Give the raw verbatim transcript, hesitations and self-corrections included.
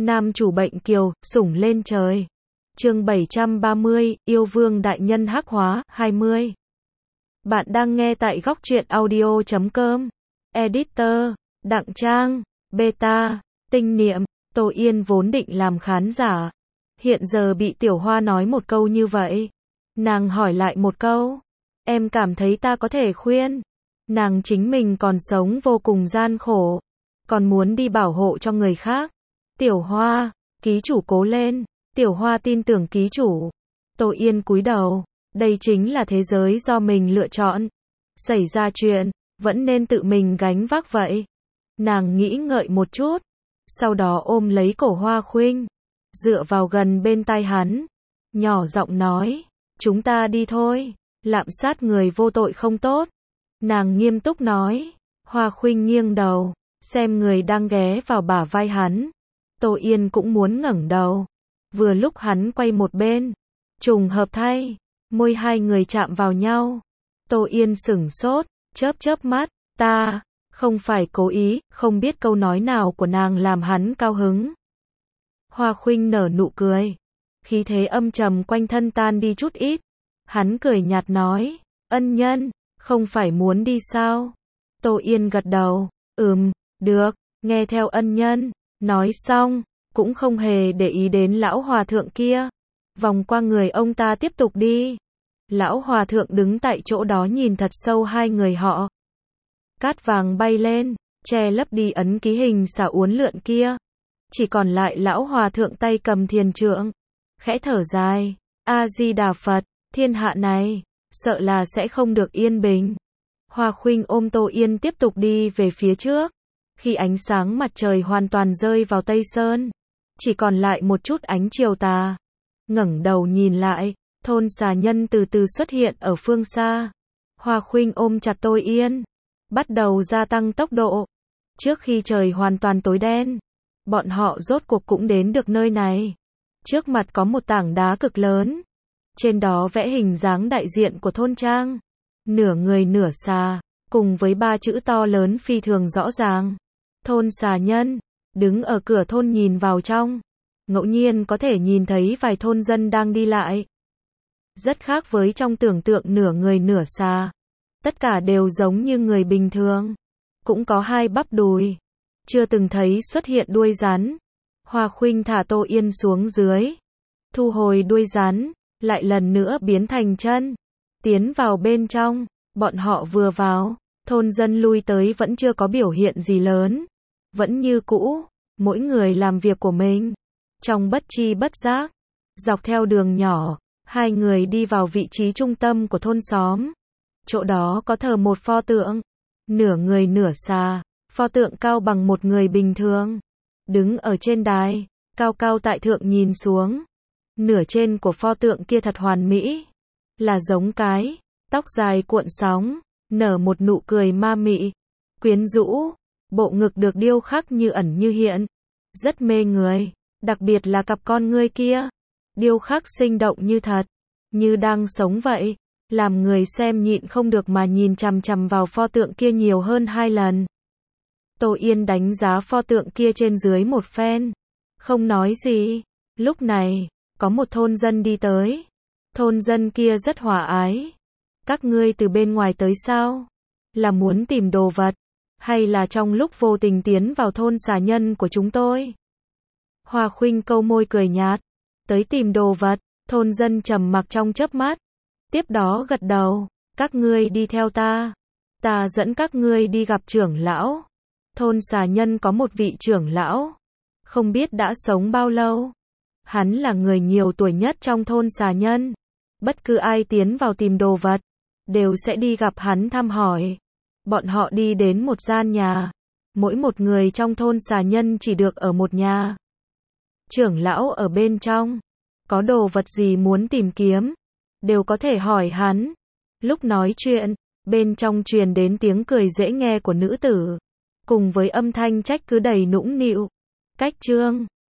Nam chủ bệnh kiều, sủng lên trời. Chương bảy trăm ba mươi, yêu vương đại nhân hắc hóa, hai mươi. Bạn đang nghe tại góc truyện audio chấm com. Editor, Đặng Trang, Beta, Tinh Niệm, Tô Yên vốn định làm khán giả. Hiện giờ bị Tiểu Hoa nói một câu như vậy. Nàng hỏi lại một câu. Em cảm thấy ta có thể khuyên. Nàng chính mình còn sống vô cùng gian khổ. Còn muốn đi bảo hộ cho người khác. Tiểu Hoa, ký chủ cố lên. Tiểu Hoa tin tưởng ký chủ. Tô Yên cúi đầu. Đây chính là thế giới do mình lựa chọn. Xảy ra chuyện, vẫn nên tự mình gánh vác vậy. Nàng nghĩ ngợi một chút. Sau đó ôm lấy cổ Hoa Khuynh. Dựa vào gần bên tai hắn. Nhỏ giọng nói. Chúng ta đi thôi. Lạm sát người vô tội không tốt. Nàng nghiêm túc nói. Hoa Khuynh nghiêng đầu. Xem người đang ghé vào bả vai hắn. Tô Yên cũng muốn ngẩng đầu. Vừa lúc hắn quay một bên. Trùng hợp thay. Môi hai người chạm vào nhau. Tô Yên sửng sốt. Chớp chớp mắt. Ta. Không phải cố ý. Không biết câu nói nào của nàng làm hắn cao hứng. Hoa Khuynh nở nụ cười. Khí thế âm trầm quanh thân tan đi chút ít. Hắn cười nhạt nói. Ân nhân. Không phải muốn đi sao? Tô Yên gật đầu. Ừm, được. Nghe theo ân nhân. Nói xong. Cũng không hề để ý đến lão hòa thượng kia. Vòng qua người ông ta tiếp tục đi. Lão hòa thượng đứng tại chỗ đó nhìn thật sâu hai người họ. Cát vàng bay lên. Che lấp đi ấn ký hình xà uốn lượn kia. Chỉ còn lại lão hòa thượng tay cầm thiền trượng. Khẽ thở dài. A-di-đà Phật. Thiên hạ này. Sợ là sẽ không được yên bình. Hoa Khuynh ôm Tô Yên tiếp tục đi về phía trước. Khi ánh sáng mặt trời hoàn toàn rơi vào Tây Sơn. Chỉ còn lại một chút ánh chiều tà. Ngẩng đầu nhìn lại. Thôn xà nhân từ từ xuất hiện ở phương xa. Hoa Khuynh ôm chặt Tô Yên. Bắt đầu gia tăng tốc độ. Trước khi trời hoàn toàn tối đen. Bọn họ rốt cuộc cũng đến được nơi này. Trước mặt có một tảng đá cực lớn. Trên đó vẽ hình dáng đại diện của thôn trang. Nửa người nửa xà. Cùng với ba chữ to lớn phi thường rõ ràng. Thôn xà nhân. Đứng ở cửa thôn nhìn vào trong. Ngẫu nhiên có thể nhìn thấy vài thôn dân đang đi lại. Rất khác với trong tưởng tượng nửa người nửa xà. Tất cả đều giống như người bình thường. Cũng có hai bắp đùi. Chưa từng thấy xuất hiện đuôi rắn. Hoa Khuynh thả Tô Yên xuống dưới. Thu hồi đuôi rắn. Lại lần nữa biến thành chân. Tiến vào bên trong. Bọn họ vừa vào. Thôn dân lui tới vẫn chưa có biểu hiện gì lớn. Vẫn như cũ. Mỗi người làm việc của mình. Trong bất chi bất giác. Dọc theo đường nhỏ. Hai người đi vào vị trí trung tâm của thôn xóm. Chỗ đó có thờ một pho tượng. Nửa người nửa xà. Pho tượng cao bằng một người bình thường. Đứng ở trên đài. Cao cao tại thượng nhìn xuống. Nửa trên của pho tượng kia thật hoàn mỹ. Là giống cái. Tóc dài cuộn sóng. Nở một nụ cười ma mị. Quyến rũ. Bộ ngực được điêu khắc như ẩn như hiện. Rất mê người. Đặc biệt là cặp con ngươi kia. Điêu khắc sinh động như thật. Như đang sống vậy. Làm người xem nhịn không được mà nhìn chằm chằm vào pho tượng kia nhiều hơn hai lần. Tô Yên đánh giá pho tượng kia trên dưới một phen. Không nói gì. Lúc này, có một thôn dân đi tới. Thôn dân kia rất hòa ái. Các ngươi từ bên ngoài tới sao? Là muốn tìm đồ vật? Hay là trong lúc vô tình tiến vào thôn xà nhân của chúng tôi? Hoa Khuynh câu môi cười nhạt. Tới tìm đồ vật. Thôn dân trầm mặc trong chớp mắt. Tiếp đó gật đầu. Các ngươi đi theo ta. Ta dẫn các ngươi đi gặp trưởng lão. Thôn xà nhân có một vị trưởng lão. Không biết đã sống bao lâu. Hắn là người nhiều tuổi nhất trong thôn xà nhân. Bất cứ ai tiến vào tìm đồ vật. Đều sẽ đi gặp hắn thăm hỏi. Bọn họ đi đến một gian nhà. Mỗi một người trong thôn xà nhân chỉ được ở một nhà. Trưởng lão ở bên trong. Có đồ vật gì muốn tìm kiếm. Đều có thể hỏi hắn. Lúc nói chuyện. Bên trong truyền đến tiếng cười dễ nghe của nữ tử. Cùng với âm thanh trách cứ đầy nũng nịu. Cách chương.